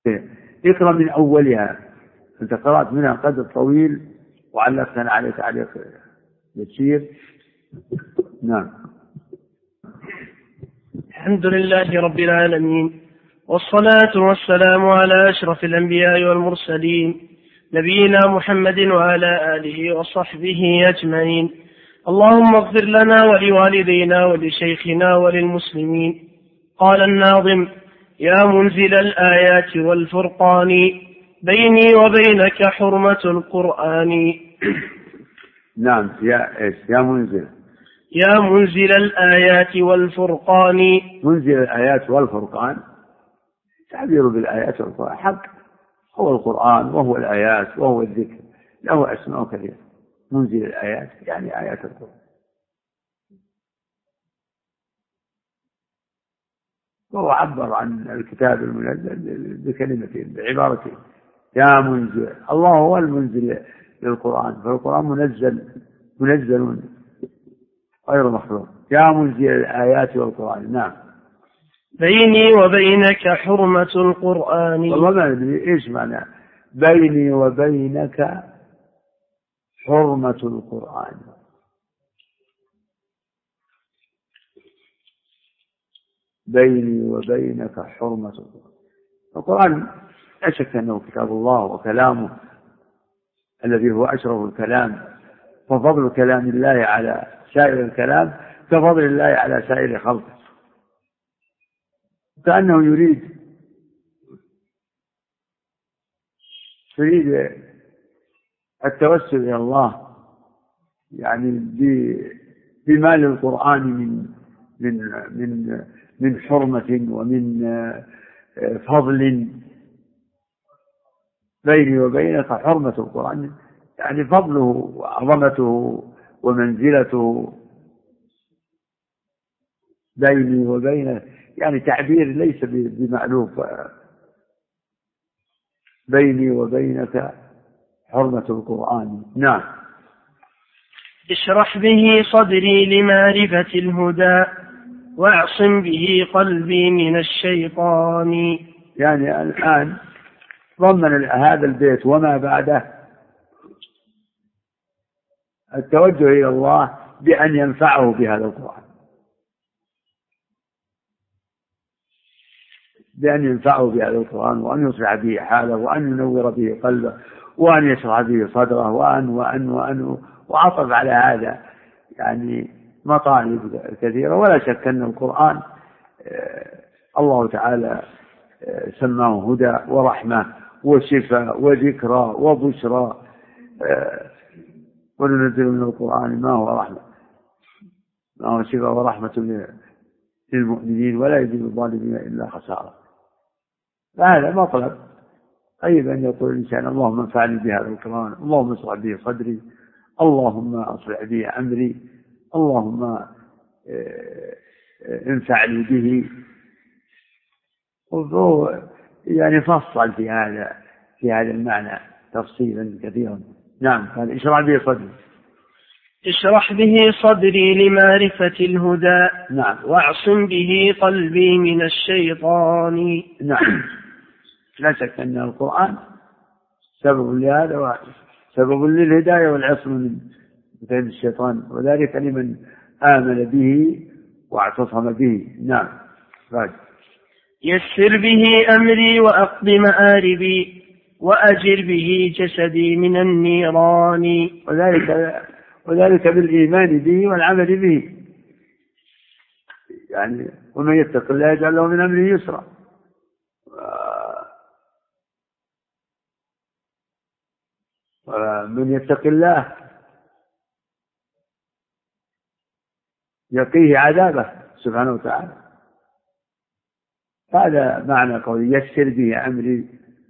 اقرأ من أولها، أنت قرأت منها قدر طويل وعلقتنا عليه تعليق يسير. نعم. الحمد لله رب العالمين، والصلاة والسلام على أشرف الأنبياء والمرسلين نبينا محمد وعلى آله وصحبه أجمعين. اللهم اغفر لنا ولوالدينا ولشيخنا وللمسلمين. قال الناظم: يا منزل الآيات والفرقان بيني وبينك حرمة القرآن. نعم. يا منزل الآيات والفرقان. منزل الآيات والفرقان، تعبير بالآيات والفرقان حق، هو القرآن وهو الآيات وهو الذكر، له أسماء كثيرة. منزل الآيات يعني آيات القرآن، وهو عبر عن الكتاب المنزل بكلمتين بعبارتين: يا منزل. الله هو المنزل للقرآن، فالقرآن منزل غير مخلوق. يا منزل الآيات والقرآن. نعم. بيني وبينك حرمة القرآن. والله ما أدري إيش معنى بيني وبينك حرمة القرآن. بيني وبينك حرمة القرآن. القرآن لا شك أنه كتاب الله وكلامه الذي هو أشرف الكلام، ففضل كلام الله على سائر الكلام كفضل الله على سائر خلقه. كأنه يريد التوسل إلى الله، يعني بما للقرآن من حرمة ومن فضل. بيني وبينك حرمة القرآن يعني فضله وعظمته ومنزلته. بيني وبينك يعني تعبير ليس بمألوف. بيني وبينك حرمة القرآن. نعم. اشرح به صدري لمعرفة الهدى واعصم به قلبي من الشيطان. يعني الآن ضمن هذا البيت وما بعده التوجه إلى الله بأن ينفعه بهذا القرآن، بأن ينفعه بهذا القرآن، وأن يصلح به حاله، وأن ينور به قلبه، وأن يشرح به صدره، وأن وعطف على هذا يعني مطالب كثيرة. ولا شك أن القرآن الله تعالى سماه هدى ورحمة وشفاء وذكرى وبشرى. وننزل من القرآن ما هو شفاء ورحمة للمؤمنين ولا يزيد الظالمين إلا خسارة. فهذا مطلب طيب أن يقول الإنسان: اللهم انفعني بهذا القرآن، اللهم اشرح به صدري، اللهم اصلح به أمري، اللهم انفعني به. يعني فصل في هذا المعنى تفصيلا كثيرا. نعم. قال: اشرح به صدري. اشرح به صدري لمعرفة الهدى. نعم. واعصم به قلبي من الشيطان. نعم. لا شك أن القرآن سبب لهذا، سبب للهداية والعصم من كيد الشيطان، وذلك لمن آمن به واعتصم به. نعم. راجع. يسر به أمري وأقض مآربي وأجر به جسدي من النيران. وذلك بالإيمان به والعمل به. يعني ومن يتق الله يجعل له من أمره يسرا. ومن يتق الله يقيه عذابه سبحانه وتعالى. هذا معنى قول يسر به أمري.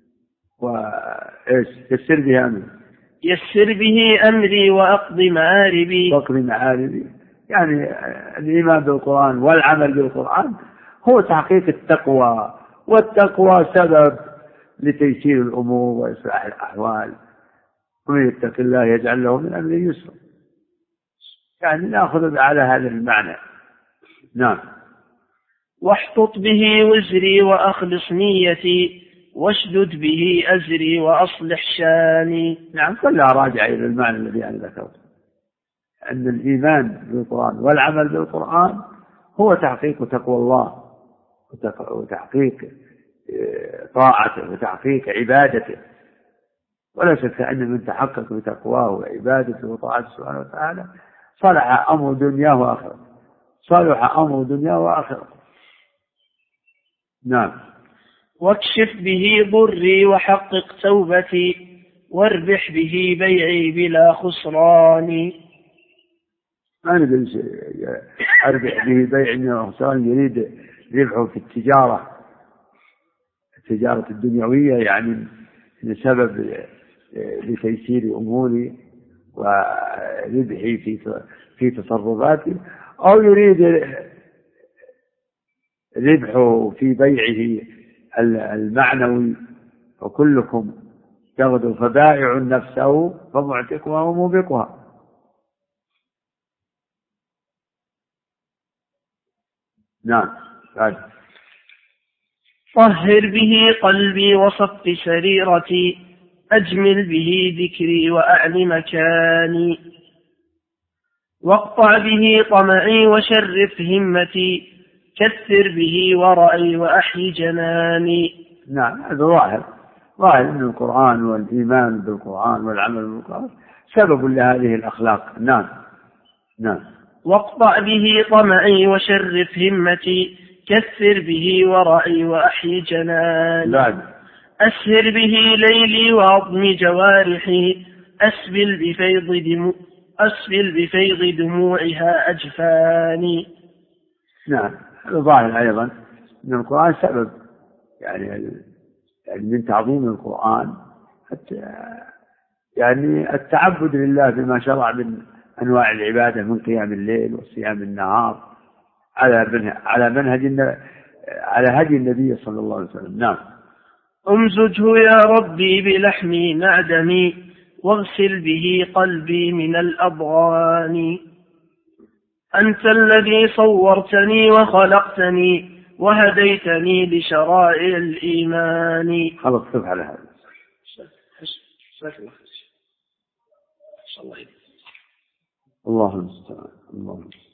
يسر به أمري. يسر به أمري وأقض معاربي. وأقض معاربي يعني الإيمان بالقرآن والعمل بالقرآن هو تحقيق التقوى، والتقوى سبب لتيسير الأمور وإصلاح الأحوال. ومن يتق الله يجعل له من أمره يسرا. يعني نأخذ على هذا المعنى. نعم. واحطط به وزري وأخلص نيتي واشدد به أزري وأصلح شاني. نعم، كلها راجعة إلى المعنى الذي أنا ذكرته، أن الإيمان بالقرآن والعمل بالقرآن هو تحقيق تقوى الله وتحقيق طاعته وتحقيق عبادته. ولا شك أن من تحقق بتقواه وعبادته وطاعته سبحانه وتعالى صلح أمر دنياه وآخرته، صلح أمر دنياه وآخرته. نعم. واكشف به ضري وحقق توبتي واربح به بيعي بلا خسران. ما نقول أربح به بيعي بلا خسران، يريد ربحه في التجارة الدنيوية، يعني لسبب لتيسير أموري وربحي في تصرفاتي، أو يريد ربحه في بيعه المعنوي. وكلكم تغدو فبائع نفسه فمعتقها وموبقها. نعم. طهر به قلبي وصف سريرتي أجمل به ذكري وأعل مكاني. واقطع به طمعي وشرف همتي كثر به ورعي وأحي جناني. نعم، هذا ظاهر أن القرآن والإيمان بالقرآن والعمل بالقرآن سبب لهذه الأخلاق. نعم. واقطع به طمعي وشرف همتي كثر به ورعي وأحي جناني. أسهر به ليلي وعظم جوارحي أسبل بفيض دموعها أجفاني. نعم، ظاهر أيضا أن القرآن سبب يعني من تعظيم القرآن يعني التعبد لله بما شرع من أنواع العبادة من قيام الليل وصيام النهار على هدي النبي صلى الله عليه وسلم. نعم. أمزجه يا ربي بلحمي معدمي واغسل به قلبي من الأضغان. أنت الذي صورتني وخلقتني وهديتني لشرائع الإيمان. خلص كيف على هذا. الله المستعان.